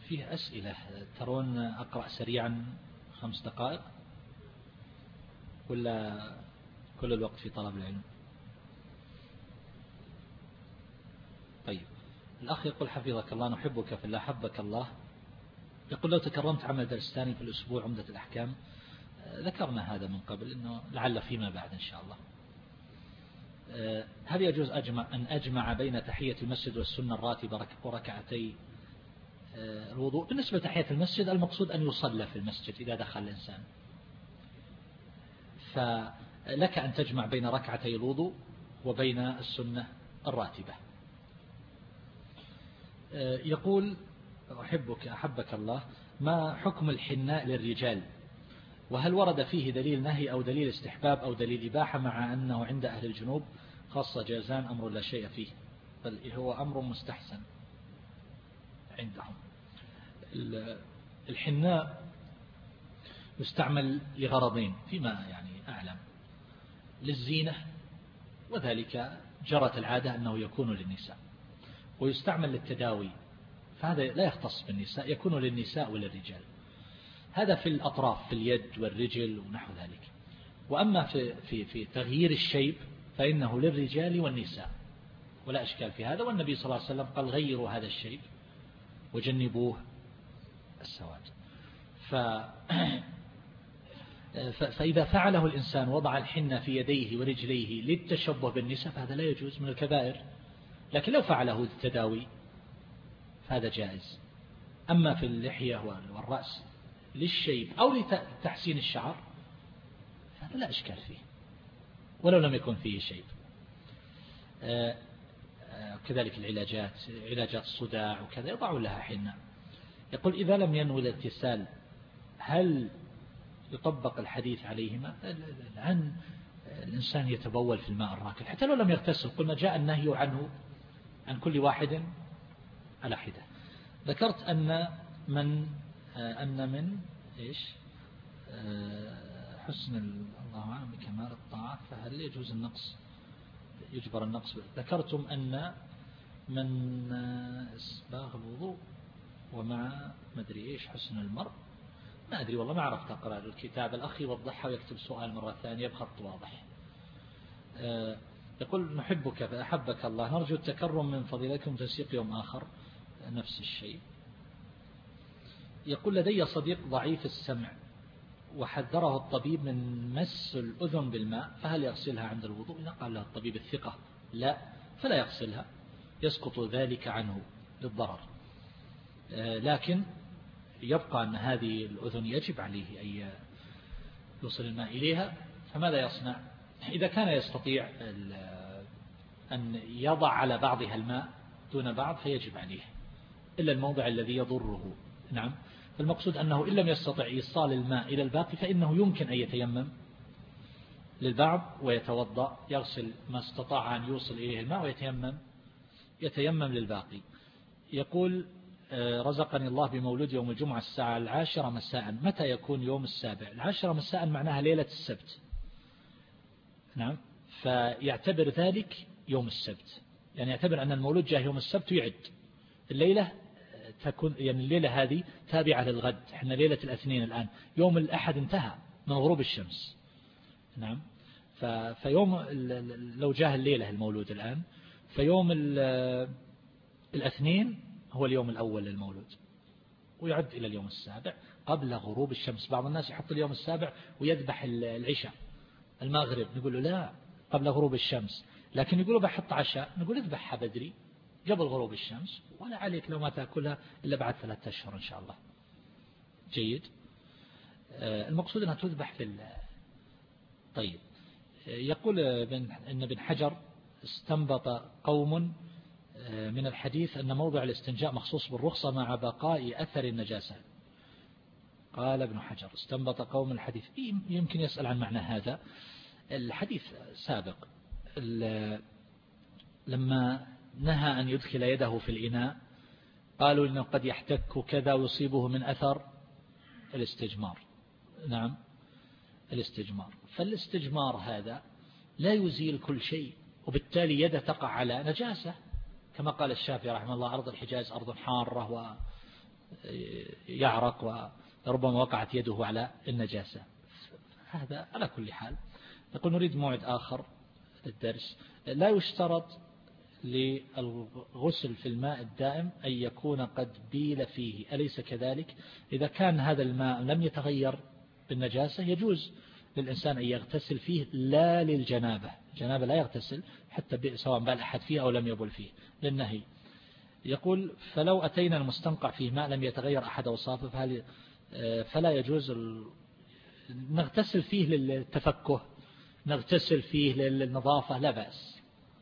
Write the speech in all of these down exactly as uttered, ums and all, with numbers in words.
فيه أسئلة، ترون أقرأ سريعا خمس دقائق ولا كل الوقت في طلب العلم؟ طيب، الأخ يقول حفظك الله نحبك في الله حبك الله، يقول لو تكرمت عمل درس ثاني في الأسبوع عمدة الأحكام. ذكرنا هذا من قبل أنه لعل فيما بعد إن شاء الله. هل يجوز أجمع أن أجمع بين تحية المسجد والسنة الراتبة وركعتي الوضوء؟ بالنسبة لتحية المسجد المقصود أن يصلى في المسجد إذا دخل الإنسان، فلك أن تجمع بين ركعتي الوضوء وبين السنة الراتبة. يقول أحبك أحبك الله، ما حكم الحناء للرجال؟ وهل ورد فيه دليل نهي أو دليل استحباب أو دليل إباحة، مع أنه عند أهل الجنوب خاصة جازان أمر لا شيء فيه، بل هو أمر مستحسن عندهم. الحناء يستعمل لغرضين فيما يعني أعلم، للزينة، وذلك جرت العادة أنه يكون للنساء، ويستعمل للتداوي، فهذا لا يختص بالنساء، يكون للنساء وللرجال. هذا في الأطراف، في اليد والرجل ونحو ذلك. وأما في, في, في تغيير الشيب فإنه للرجال والنساء ولا إشكال في هذا، والنبي صلى الله عليه وسلم قال غيروا هذا الشيب وجنبوه السواد. ف... فإذا فعله الإنسان وضع الحنة في يديه ورجليه للتشبه بالنساء فهذا لا يجوز من الكبائر، لكن لو فعله للتداوي فهذا جائز. أما في اللحية والرأس للشيب أو لتحسين الشعر هذا لا إشكال فيه ولو لم يكن فيه شيب. كذلك العلاجات، علاجات الصداع وكذا يضعون لها حنة. يقول إذا لم ينوي الاغتسال هل يطبق الحديث عليهما؟ عن الإنسان يتبول في الماء الراكد حتى لو لم يغتسل، قلنا جاء النهي عنه عن كل واحد على حدة. ذكرت أن من أن من إيش حسن الله أعلم بكمال الطاعة فهل يجوز النقص، يجبر النقص. ذكرتم أن من إسباغ الوضوء ومع مدري إيش حسن المرء، ما أدري والله ما عرفت أقرأ الكتاب. الأخ يوضحها ويكتب سؤال مرة ثانية بخط واضح. يقول نحبك فأحبك الله، نرجو التكرم من فضيلتكم تنسيق يوم آخر نفس الشيء. يقول لدي صديق ضعيف السمع وحذره الطبيب من مس الأذن بالماء، فهل يغسلها عند الوضوء؟ إذا قال له الطبيب الثقة لا فلا يغسلها، يسقط ذلك عنه للضرر، لكن يبقى أن هذه الأذن يجب عليه أن يوصل الماء إليها. فماذا يصنع؟ إذا كان يستطيع أن يضع على بعضها الماء دون بعض فيجب عليه، إلا الموضع الذي يضره. نعم، فالمقصود أنه إن لم يستطع إيصال الماء إلى الباقي فإنه يمكن أن يتيمم للبعض ويتوضأ، يغسل ما استطاع أن يوصل إليه الماء ويتيمم يتيمم للباقي. يقول رزقني الله بمولود يوم الجمعة الساعة العاشرة مساء، متى يكون يوم السابع؟ العاشرة مساء معناها ليلة السبت. نعم، فيعتبر ذلك يوم السبت، يعني يعتبر أن المولود جاء يوم السبت ويعد الليلة تكون، يعني الليلة هذه تابعة للغد، احنا ليلة الاثنين الآن، يوم الأحد انتهى من غروب الشمس. نعم، فيوم لو جاء الليلة المولود الآن فيوم الاثنين هو اليوم الأول للمولود ويعد إلى اليوم السابع قبل غروب الشمس. بعض الناس يحط اليوم السابع ويذبح العشاء المغرب، نقول له لا قبل غروب الشمس، لكن يقولوا بحط عشاء، نقول اذبحها بدري قبل غروب الشمس ولا عليك لو ما تأكلها إلا بعد ثلاثة أشهر إن شاء الله. جيد، المقصود أنها تذبح في ال... طيب، يقول إن ابن حجر استنبط قوم من الحديث أن موضع الاستنجاء مخصوص بالرخصة مع بقاء أثر النجاسة. قال ابن حجر استنبط قوم الحديث، يمكن يسأل عن معنى هذا الحديث سابق، لما نهى أن يدخل يده في الإناء قالوا إنه قد يحتك كذا ويصيبه من أثر الاستجمار. نعم، الاستجمار، فالاستجمار هذا لا يزيل كل شيء، وبالتالي يده تقع على نجاسة كما قال الشافعي رحمه الله أرض الحجاز أرض حارة يعرق وربما وقعت يده على النجاسة. هذا على كل حال. نقول نريد موعد آخر للدرس. لا يشترط للغسل في الماء الدائم أن يكون قد بيل فيه، أليس كذلك؟ إذا كان هذا الماء لم يتغير بالنجاسة يجوز للإنسان أن يغتسل فيه، لا للجنابة. الجنابة لا يغتسل حتى سواء بال أحد فيه أو لم يبل فيه للنهي. يقول فلو أتينا المستنقع فيه ماء لم يتغير أحد أوصافه فهل فلا يجوز نغتسل فيه للتفكه، نغتسل فيه للنظافة، لا بأس.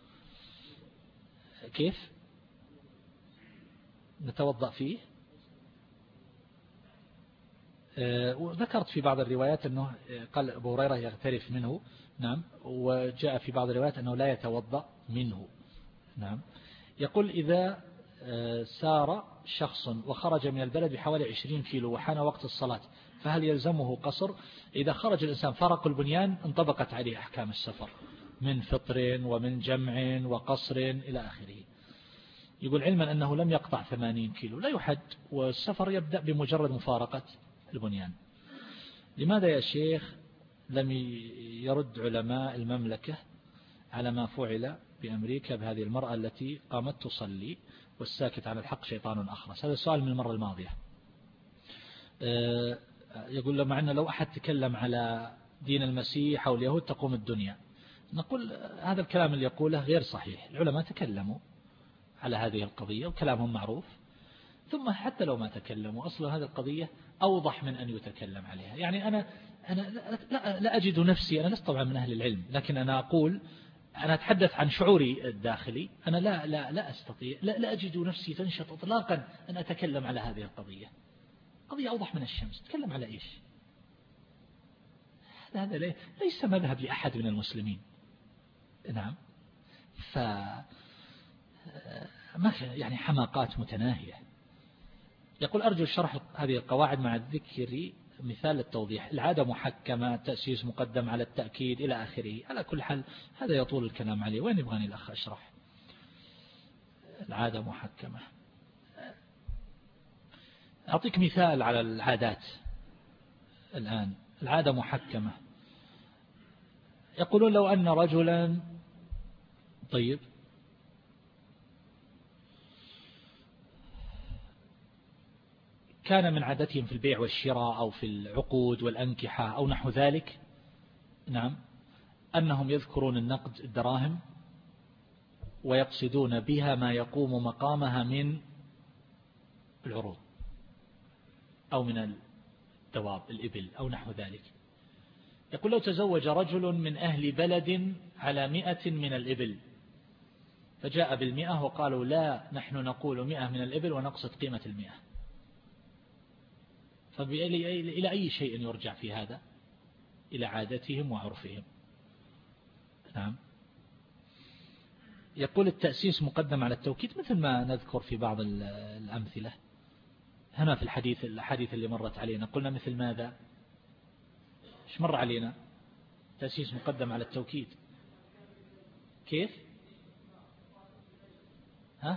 كيف نتوضأ فيه؟ وذكرت في بعض الروايات أنه قال أبو هريرة يغترف منه، نعم، وجاء في بعض الروايات أنه لا يتوضأ منه، نعم. يقول إذا سار شخص وخرج من البلد بحوالي عشرين كيلو وحان وقت الصلاة فهل يلزمه قصر؟ إذا خرج الإنسان فرق البنيان انطبقت عليه أحكام السفر من فطر ومن جمع وقصر إلى آخره. يقول علما أنه لم يقطع ثمانين كيلو لا يحد، والسفر يبدأ بمجرد مفارقة البنيان. لماذا يا شيخ لم يرد علماء المملكة على ما فعل بأمريكا بهذه المرأة التي قامت تصلي والساكت عن الحق شيطان أخرس؟ هذا سؤال من المرة الماضية. يقول لما عنا لو أحد تكلم على دين المسيح أو اليهود تقوم الدنيا. نقول هذا الكلام اللي يقوله غير صحيح. العلماء تكلموا على هذه القضية وكلامهم معروف، ثم حتى لو ما تكلموا أصلا هذه القضية أوضح من أن يتكلم عليها. يعني أنا أنا لا, لا أجد نفسي، أنا لست طبعا من أهل العلم، لكن أنا أقول أنا أتحدث عن شعوري الداخلي. أنا لا لا لا أستطيع، لا, لا أجد نفسي تنشط إطلاقا أن أتكلم على هذه القضية. قضية أوضح من الشمس، تكلم على إيش؟ هذا ليس مذهب لأحد من المسلمين، نعم. ف ما يعني حماقات متناهية. يقول أرجو الشرح هذه القواعد مع الذكر مثال التوضيح. العادة محكمة، تأسيس مقدم على التأكيد إلى آخره. على كل حال هذا يطول الكلام عليه. وين يبغاني الأخ أشرح؟ العادة محكمة. أعطيك مثال على العادات الآن. العادة محكمة. يقولون لو أن رجلا طيب كان من عادتهم في البيع والشراء أو في العقود والأنكحة أو نحو ذلك، نعم، أنهم يذكرون النقد الدراهم ويقصدون بها ما يقوم مقامها من العروض أو من الدواب الإبل أو نحو ذلك. يقول لو تزوج رجل من أهل بلد على مئة من الإبل فجاء بالمئة وقالوا لا نحن نقول مئة من الإبل ونقصد قيمة المئة، فإلى أي شيء يرجع في هذا؟ إلى عادتهم وعرفهم، نعم. يقول التأسيس مقدم على التوكيد مثل ما نذكر في بعض الأمثلة هنا في الحديث الحديث اللي مرت علينا. قلنا مثل ماذا؟ إيش مر علينا؟ تأسيس مقدم على التوكيد. كيف؟ ها؟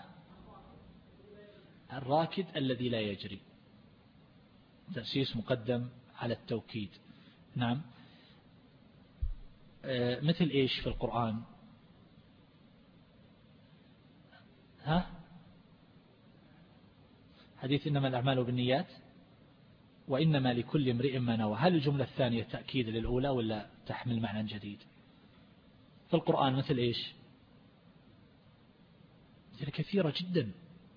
الراكد الذي لا يجري، تأسيس مقدم على التوكيد، نعم. آه مثل إيش في القرآن؟ ها؟ حديث إنما الأعمال بالنيات وإنما لكل امرئ ما نوى. هل الجملة الثانية تأكيد للأولى ولا تحمل معنى جديد؟ في القرآن مثل إيش؟ مثل كثيرة جدا،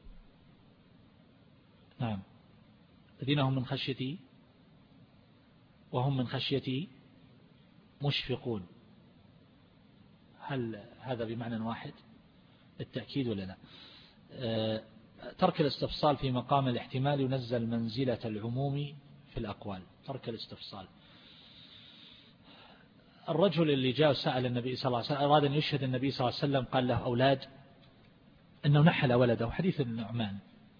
نعم. الذين هم من خشيتي وهم من خشيتي مشفقون. هل هذا بمعنى واحد التأكيد ولا لا؟ أه ترك الاستفصال في مقام الاحتمال ينزل منزلة العموم في الأقوال. ترك الاستفصال. الرجل اللي جاء سأل النبي صلى الله عليه وسلم، أراد أن يشهد النبي صلى الله عليه وسلم، قال له أولاد، أنه نحل ولده، حديث النعمان،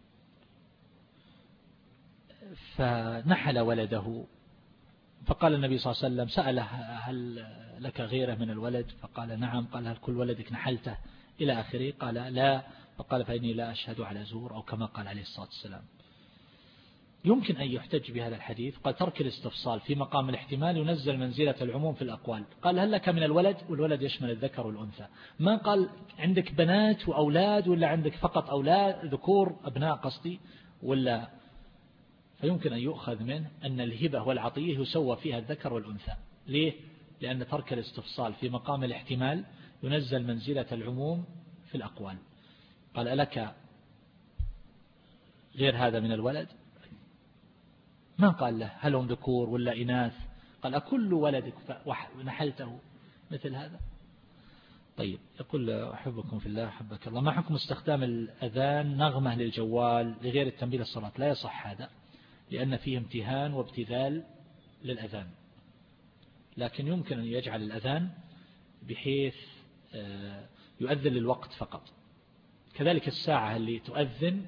فنحل ولده، فقال النبي صلى الله عليه وسلم سأله هل لك غيره من الولد؟ فقال نعم. قال هل كل ولدك نحلته إلى آخره؟ قال لا. فقال فإني لا أشهد على زور، أو كما قال عليه الصلاة والسلام. يمكن أن يحتج بهذا الحديث. قال ترك الاستفصال في مقام الاحتمال ينزل منزلة العموم في الأقوال. قال هل لك من الولد، والولد يشمل الذكر والأنثى، ما قال عندك بنات وأولاد ولا عندك فقط أولاد ذكور أبناء قصدي ولا. فيمكن أن يؤخذ منه أن الهبة والعطية يسوى فيها الذكر والأنثى. ليه؟ لأن ترك الاستفصال في مقام الاحتمال ينزل منزلة العموم في الأقوال. قال ألك غير هذا من الولد، ما قال له هل هم ذكور ولا إناث، قال أكل ولدك ونحلته مثل هذا. طيب يقول أحبكم في الله أحبك الله، ما حكم استخدام الأذان نغمة للجوال لغير التنبيه للصلاة؟ لا يصح هذا، لأن فيه امتهان وابتذال للأذان، لكن يمكن أن يجعل الأذان بحيث يؤذن للوقت فقط. كذلك الساعة اللي تؤذن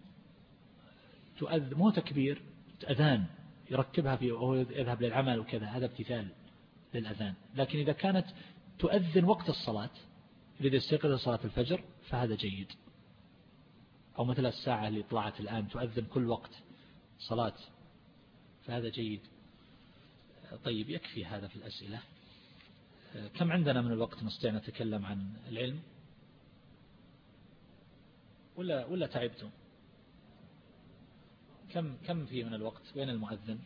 تؤذن مو تكبير، أذان يركبها في أو يذهب للعمل وكذا، هذا ابتذال للأذان. لكن إذا كانت تؤذن وقت الصلاة يريد يستيقظ صلاة الفجر فهذا جيد، أو مثل الساعة اللي طلعت الآن تؤذن كل وقت صلاة فهذا جيد. طيب يكفي هذا في الأسئلة. كم عندنا من الوقت نستطيع نتكلم عن العلم ولا ولا تعبتم؟ كم كم فيه من الوقت؟ وين المؤذن؟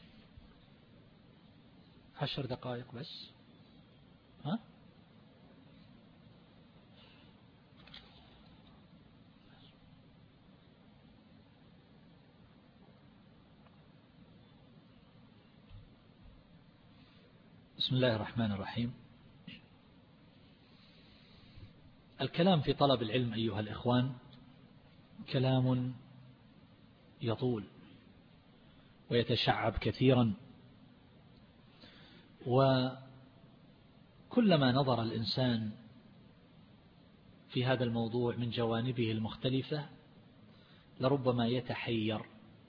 عشر دقائق بس. ها؟ بسم الله الرحمن الرحيم. الكلام في طلب العلم أيها الإخوان كلام يطول ويتشعب كثيرا، وكلما نظر الإنسان في هذا الموضوع من جوانبه المختلفة لربما يتحير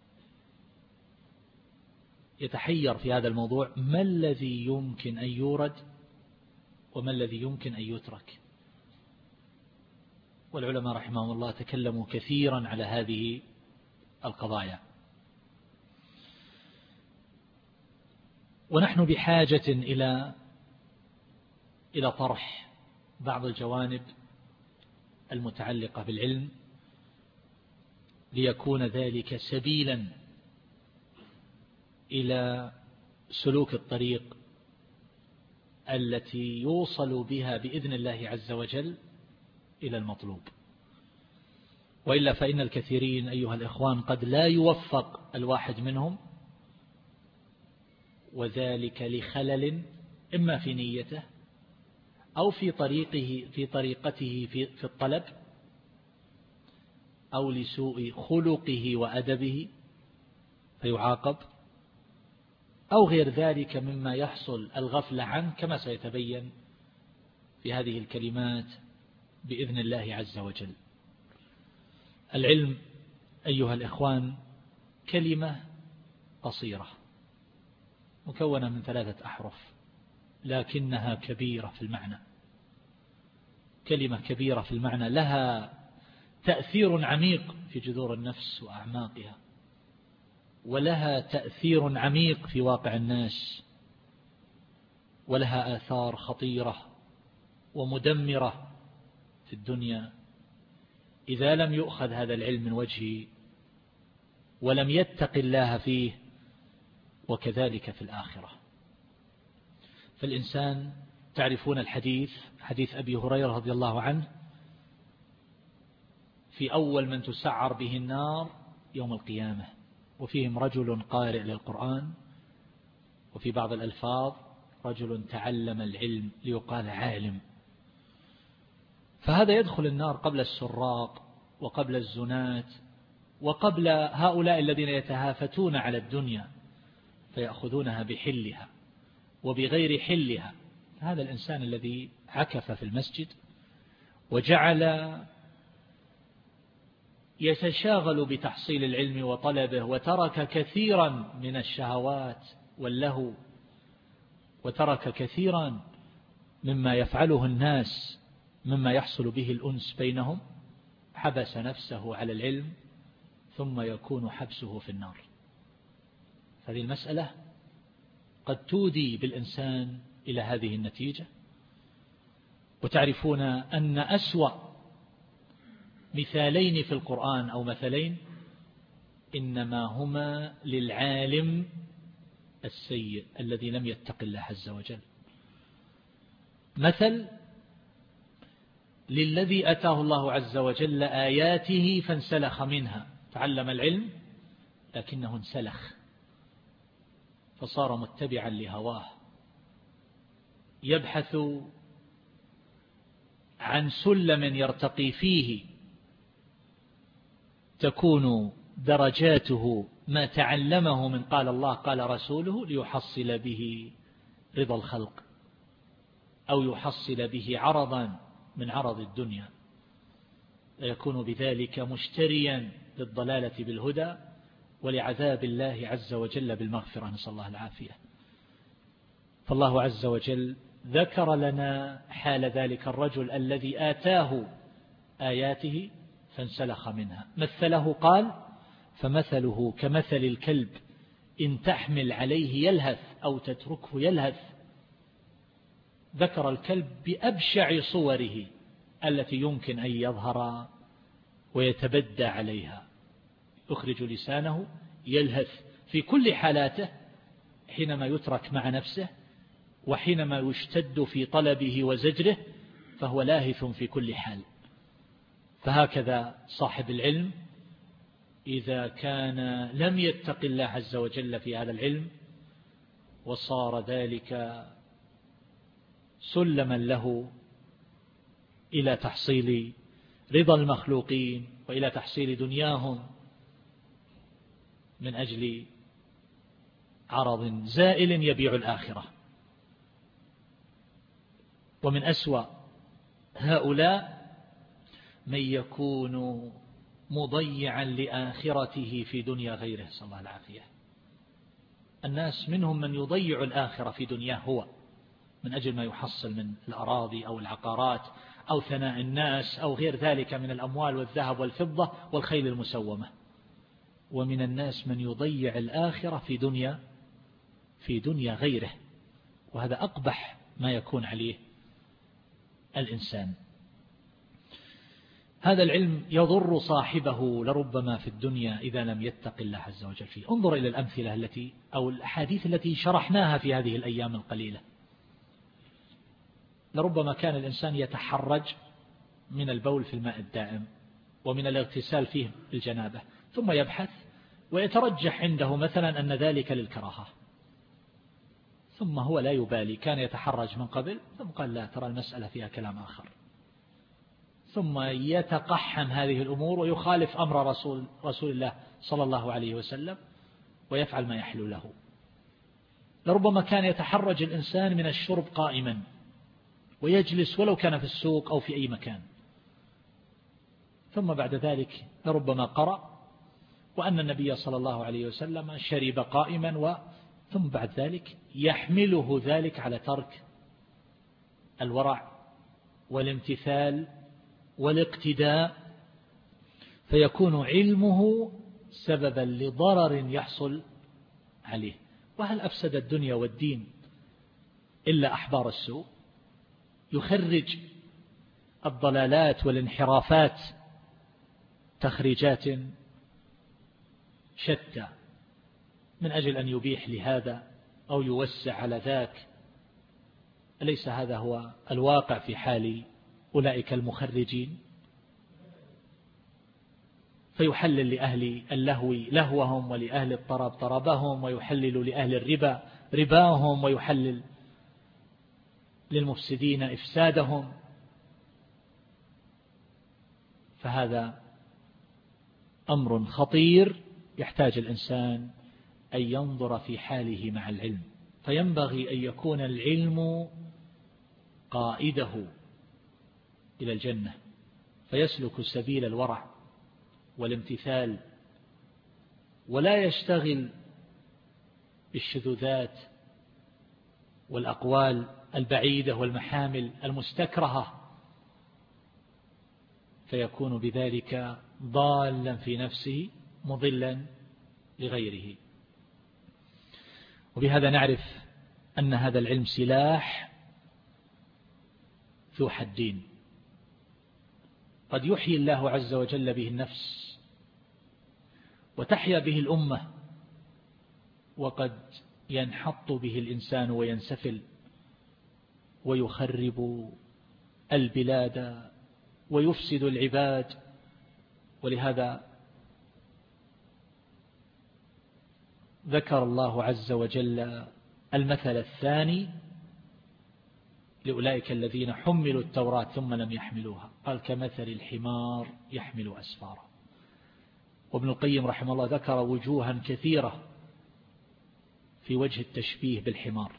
يتحير في هذا الموضوع ما الذي يمكن أن يورد وما الذي يمكن أن يترك. والعلماء رحمهم الله تكلموا كثيرا على هذه القضايا، ونحن بحاجة إلى إلى طرح بعض الجوانب المتعلقة بالعلم ليكون ذلك سبيلا إلى سلوك الطريق التي يوصل بها بإذن الله عز وجل إلى المطلوب. وإلا فإن الكثيرين أيها الإخوان قد لا يوفق الواحد منهم، وذلك لخلل إما في نيته أو في طريقه في طريقته في, في الطلب، أو لسوء خلقه وأدبه فيعاقب، أو غير ذلك مما يحصل الغفلة عنه كما سيتبين في هذه الكلمات بإذن الله عز وجل. العلم أيها الإخوان كلمة قصيرة مكونة من ثلاثة أحرف، لكنها كبيرة في المعنى، كلمة كبيرة في المعنى لها تأثير عميق في جذور النفس وأعماقها، ولها تأثير عميق في واقع الناس، ولها آثار خطيرة ومدمرة في الدنيا إذا لم يؤخذ هذا العلم من وجهه ولم يتق الله فيه، وكذلك في الآخرة. فالإنسان تعرفون الحديث حديث أبي هريرة رضي الله عنه في أول من تسعر به النار يوم القيامة، وفيهم رجل قارئ للقرآن، وفي بعض الألفاظ رجل تعلم العلم ليقال عالم. فهذا يدخل النار قبل السراق وقبل الزنات وقبل هؤلاء الذين يتهافتون على الدنيا فيأخذونها بحلها وبغير حلها. هذا الإنسان الذي عكف في المسجد وجعل يتشاغل بتحصيل العلم وطلبه، وترك كثيرا من الشهوات واللهو، وترك كثيرا مما يفعله الناس مما يحصل به الأنس بينهم، حبس نفسه على العلم ثم يكون حبسه في النار. هذه المسألة قد تودي بالإنسان إلى هذه النتيجة. وتعرفون أن أسوأ مثالين في القرآن أو مثلين إنما هما للعالم السيء الذي لم يتق الله عز وجل. مثل للذي أتاه الله عز وجل آياته فانسلخ منها، تعلم العلم لكنه انسلخ فصار متبعا لهواه، يبحث عن سلم يرتقي فيه تكون درجاته ما تعلمه من قال الله قال رسوله ليحصل به رضا الخلق أو يحصل به عرضا من عرض الدنيا، فيكون بذلك مشتريا للضلالة بالهدى ولعذاب الله عز وجل بالمغفرة، نسأل الله العافية. فالله عز وجل ذكر لنا حال ذلك الرجل الذي آتاه آياته فانسلخ منها، مثله قال فمثله كمثل الكلب إن تحمل عليه يلهث أو تتركه يلهث. ذكر الكلب بأبشع صوره التي يمكن أن يظهر ويتبدى عليها، يخرج لسانه يلهث في كل حالاته، حينما يترك مع نفسه وحينما يشتد في طلبه وزجره فهو لاهث في كل حال. فهكذا صاحب العلم إذا كان لم يتق الله عز وجل في هذا العلم وصار ذلك سلما له إلى تحصيل رضا المخلوقين وإلى تحصيل دنياهم من أجل عرض زائل يبيع الآخرة. ومن أسوأ هؤلاء من يكون مضيعا لآخرته في دنيا غيره، صلى الله العافية. الناس منهم من يضيع الآخرة في دنياه هو من أجل ما يحصل من الأراضي أو العقارات أو ثناء الناس أو غير ذلك من الأموال والذهب والفضة والخيل المسومة. ومن الناس من يضيع الآخرة في دنيا في دنيا غيره، وهذا أقبح ما يكون عليه الإنسان. هذا العلم يضر صاحبه لربما في الدنيا إذا لم يتق الله عز وجل فيه. انظر إلى الأمثلة التي أو الأحاديث التي شرحناها في هذه الأيام القليلة. لربما كان الإنسان يتحرج من البول في الماء الدائم ومن الاغتسال فيه بالجنابة، ثم يبحث ويترجح عنده مثلا أن ذلك للكراهة، ثم هو لا يبالي، كان يتحرج من قبل ثم قال لا ترى المسألة فيها كلام آخر، ثم يتقحم هذه الأمور ويخالف أمر رسول, رسول الله صلى الله عليه وسلم ويفعل ما يحلو له. لربما كان يتحرج الإنسان من الشرب قائما ويجلس ولو كان في السوق أو في أي مكان، ثم بعد ذلك لربما قرأ وأن النبي صلى الله عليه وسلم شرب قائما و ثم بعد ذلك يحمله ذلك على ترك الورع والامتثال والاقتداء، فيكون علمه سببا لضرر يحصل عليه. وهل أفسد الدنيا والدين إلا أحبار السوء؟ يخرج الضلالات والانحرافات تخريجات شتى من أجل أن يبيح لهذا أو يوسع على ذاك. أليس هذا هو الواقع في حال أولئك المخرجين؟ فيحلل لأهل اللهو لهوهم ولأهل الطرب طربهم، ويحلل لأهل الربا رباهم، ويحلل للمفسدين إفسادهم. فهذا أمر خطير يحتاج الإنسان أن ينظر في حاله مع العلم. فينبغي أن يكون العلم قائده إلى الجنة، فيسلك سبيل الورع والامتثال، ولا يشتغل بالشذوذات والأقوال البعيدة والمحامل المستكرهة، فيكون بذلك ضالا في نفسه مضلا لغيره. وبهذا نعرف أن هذا العلم سلاح ذو حدين، قد يحيي الله عز وجل به النفس وتحيا به الأمة، وقد ينحط به الإنسان وينسفل ويخرب البلاد ويفسد العباد. ولهذا ذكر الله عز وجل المثل الثاني لأولئك الذين حملوا التوراة ثم لم يحملوها، قال كمثل الحمار يحمل أسفارا. وابن القيم رحمه الله ذكر وجوها كثيرة في وجه التشبيه بالحمار،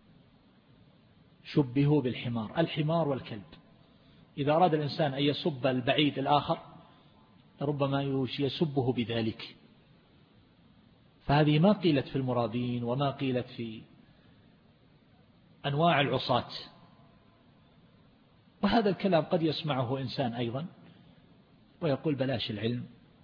شبهوا بالحمار، الحمار والكلب. إذا أراد الإنسان أن يسب البعيد الآخر ربما يسبه بذلك. فهذه ما قيلت في المرابين وما قيلت في أنواع العصاة. وهذا الكلام قد يسمعه إنسان أيضا ويقول بلاش العلم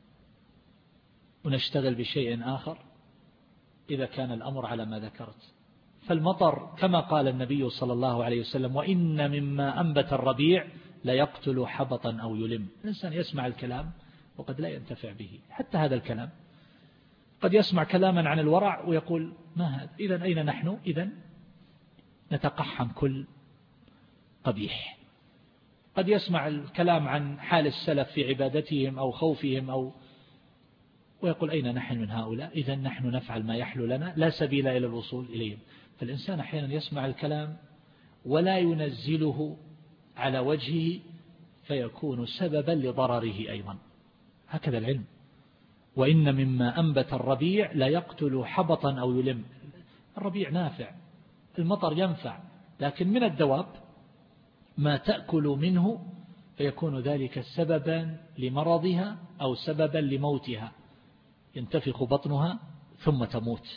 ونشتغل بشيء آخر إذا كان الأمر على ما ذكرت. فالمطر كما قال النبي صلى الله عليه وسلم وإن مما أنبت الربيع لا يقتل حبطا أو يلم. الإنسان يسمع الكلام وقد لا ينتفع به. حتى هذا الكلام قد يسمع كلاما عن الورع ويقول ما هذا، إذن أين نحن؟ إذن نتقحم كل قبيح. قد يسمع الكلام عن حال السلف في عبادتهم أو خوفهم أو ويقول أين نحن من هؤلاء؟ إذن نحن نفعل ما يحلو لنا لا سبيل إلى الوصول إليهم. فالإنسان أحيانا يسمع الكلام ولا ينزله على وجهه فيكون سببا لضرره أيضا. هكذا العلم. وإن مما أنبت الربيع لا يقتل حبطا أو يلم. الربيع نافع، المطر ينفع، لكن من الدواب ما تأكل منه فيكون ذلك سببا لمرضها أو سببا لموتها، ينتفخ بطنها ثم تموت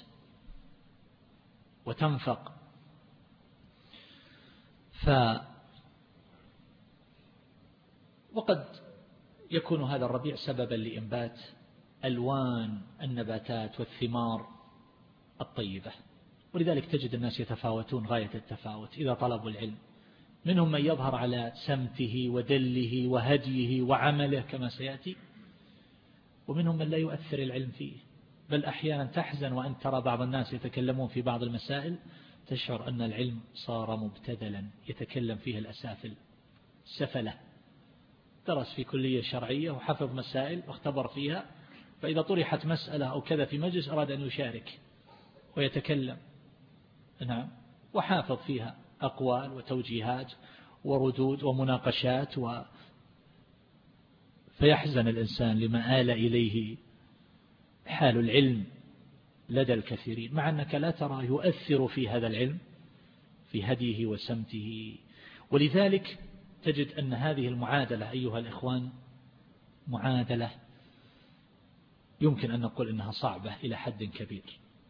وتنفق. ف وقد يكون هذا الربيع سببا لإنبات ألوان النباتات والثمار الطيبة. ولذلك تجد الناس يتفاوتون غاية التفاوت إذا طلبوا العلم. منهم من يظهر على سمته ودله وهديه وعمله كما سيأتي، ومنهم من لا يؤثر العلم فيه، بل أحيانا تحزن وأن ترى بعض الناس يتكلمون في بعض المسائل تشعر أن العلم صار مبتذلا يتكلم فيه الأسافل السفلة. درس في كلية شرعية وحفظ مسائل واختبر فيها، فإذا طرحت مسألة أو كذا في مجلس أراد أن يشارك ويتكلم، نعم، وحافظ فيها أقوال وتوجيهات وردود ومناقشات و... فيحزن الإنسان لما آل إليه حال العلم لدى الكثيرين، مع أنك لا ترى يؤثر في هذا العلم في هديه وسمته. ولذلك تجد أن هذه المعادلة أيها الإخوان معادلة يمكن أن نقول إنها صعبة إلى حد كبير،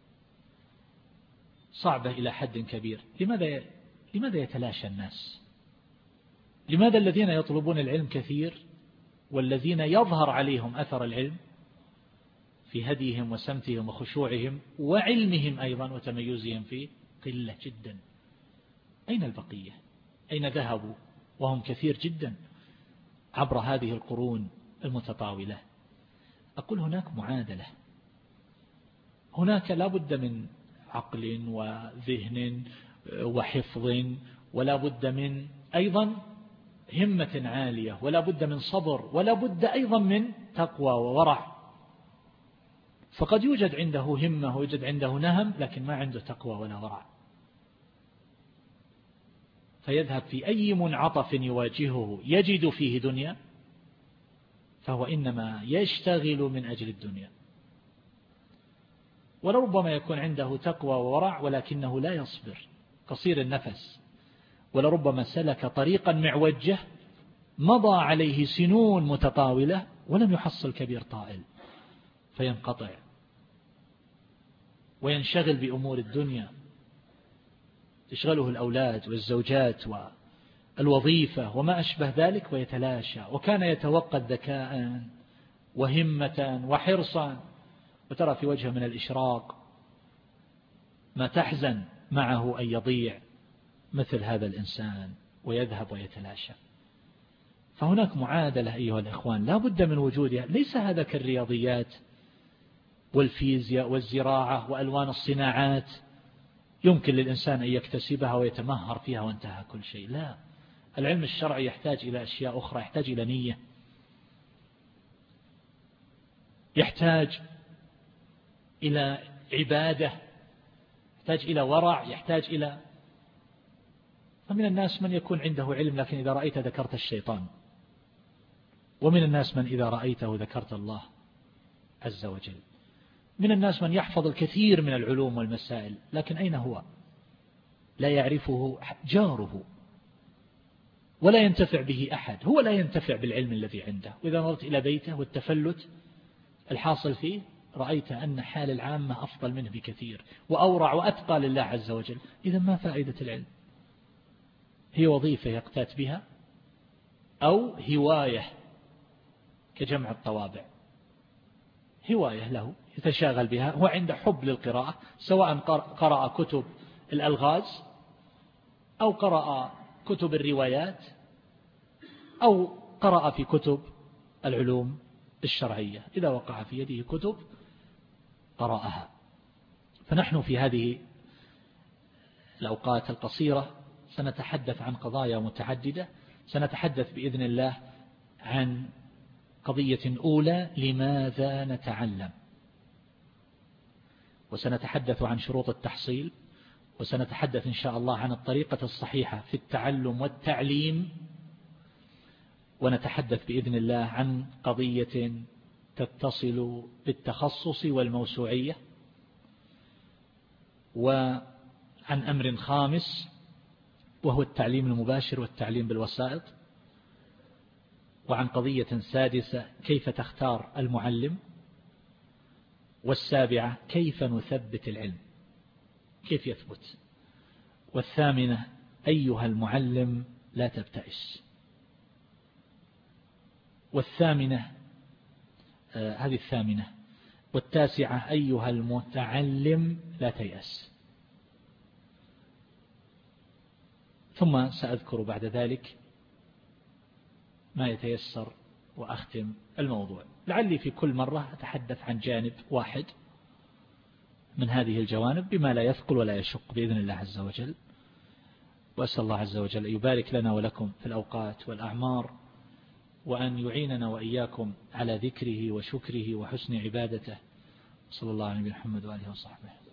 صعبة إلى حد كبير. لماذا لماذا يتلاشى الناس؟ لماذا الذين يطلبون العلم كثير والذين يظهر عليهم أثر العلم في هديهم وسمتهم وخشوعهم وعلمهم أيضا وتميزهم فيه قلة جدا؟ أين البقية؟ أين ذهبوا وهم كثير جدا عبر هذه القرون المتطاولة؟ أقول هناك معادلة، هناك لا بد من عقل وذهن وحفظ، ولا بد من أيضا همة عالية، ولا بد من صبر، ولا بد أيضا من تقوى وورع. فقد يوجد عنده همة ويوجد عنده نهم لكن ما عنده تقوى ولا ورع، فيذهب في أي منعطف يواجهه يجد فيه دنيا فهو إنما يشتغل من أجل الدنيا. ولربما يكون عنده تقوى وورع ولكنه لا يصبر، قصير النفس، ولربما سلك طريقا معوجه مضى عليه سنون متطاولة ولم يحصل كبير طائل، فينقطع وينشغل بأمور الدنيا، تشغله الأولاد والزوجات والوظيفة وما أشبه ذلك ويتلاشى. وكان يتوقد ذكاء وهمة وحرصا، وترى في وجهه من الإشراق ما تحزن معه أن يضيع مثل هذا الإنسان ويذهب ويتلاشى. فهناك معادلة أيها الإخوان لا بد من وجودها. ليس هذا كالرياضيات والفيزياء والزراعة وألوان الصناعات يمكن للإنسان أن يكتسبها ويتمهر فيها وانتهى كل شيء. لا، العلم الشرعي يحتاج إلى أشياء أخرى، يحتاج إلى نية، يحتاج إلى عبادة، يحتاج إلى ورع، يحتاج إلى. فمن الناس من يكون عنده علم لكن إذا رأيت ذكرت الشيطان، ومن الناس من إذا رأيته ذكرت الله عز وجل. من الناس من يحفظ الكثير من العلوم والمسائل لكن أين هو؟ لا يعرفه جاره ولا ينتفع به أحد، هو لا ينتفع بالعلم الذي عنده. وإذا نظرت إلى بيته والتفلت الحاصل فيه رأيت أن حال العامة أفضل منه بكثير وأورع وأتقى لله عز وجل. إذا ما فائدة العلم؟ هي وظيفة يقتات بها أو هواية كجمع الطوابع، هواية له يتشاغل بها، هو عنده حب للقراءة، سواء قرأ كتب الألغاز أو قرأ كتب الروايات أو قرأ في كتب العلوم الشرعية، إذا وقع في يده كتب قرأها. فنحن في هذه الأوقات القصيرة سنتحدث عن قضايا متعددة. سنتحدث بإذن الله عن قضية أولى: لماذا نتعلم؟ وسنتحدث عن شروط التحصيل، وسنتحدث إن شاء الله عن الطريقة الصحيحة في التعلم والتعليم، ونتحدث بإذن الله عن قضية تتصل بالتخصص والموسوعية، وعن أمر خامس وهو التعليم المباشر والتعليم بالوسائط، وعن قضية سادسة: كيف تختار المعلم؟ والسابعة: كيف نثبت العلم؟ كيف يثبت؟ والثامنة: أيها المعلم لا تبتئس. والثامنة آه هذه الثامنة. والتاسعة: أيها المتعلم لا تيأس. ثم سأذكر بعد ذلك ما يتيسر وأختم الموضوع. لعلي في كل مرة أتحدث عن جانب واحد من هذه الجوانب بما لا يثقل ولا يشق بإذن الله عز وجل. وأسأل الله عز وجل أن يبارك لنا ولكم في الأوقات والأعمار، وأن يعيننا وإياكم على ذكره وشكره وحسن عبادته. صلى الله عليه محمد وآله وصحبه.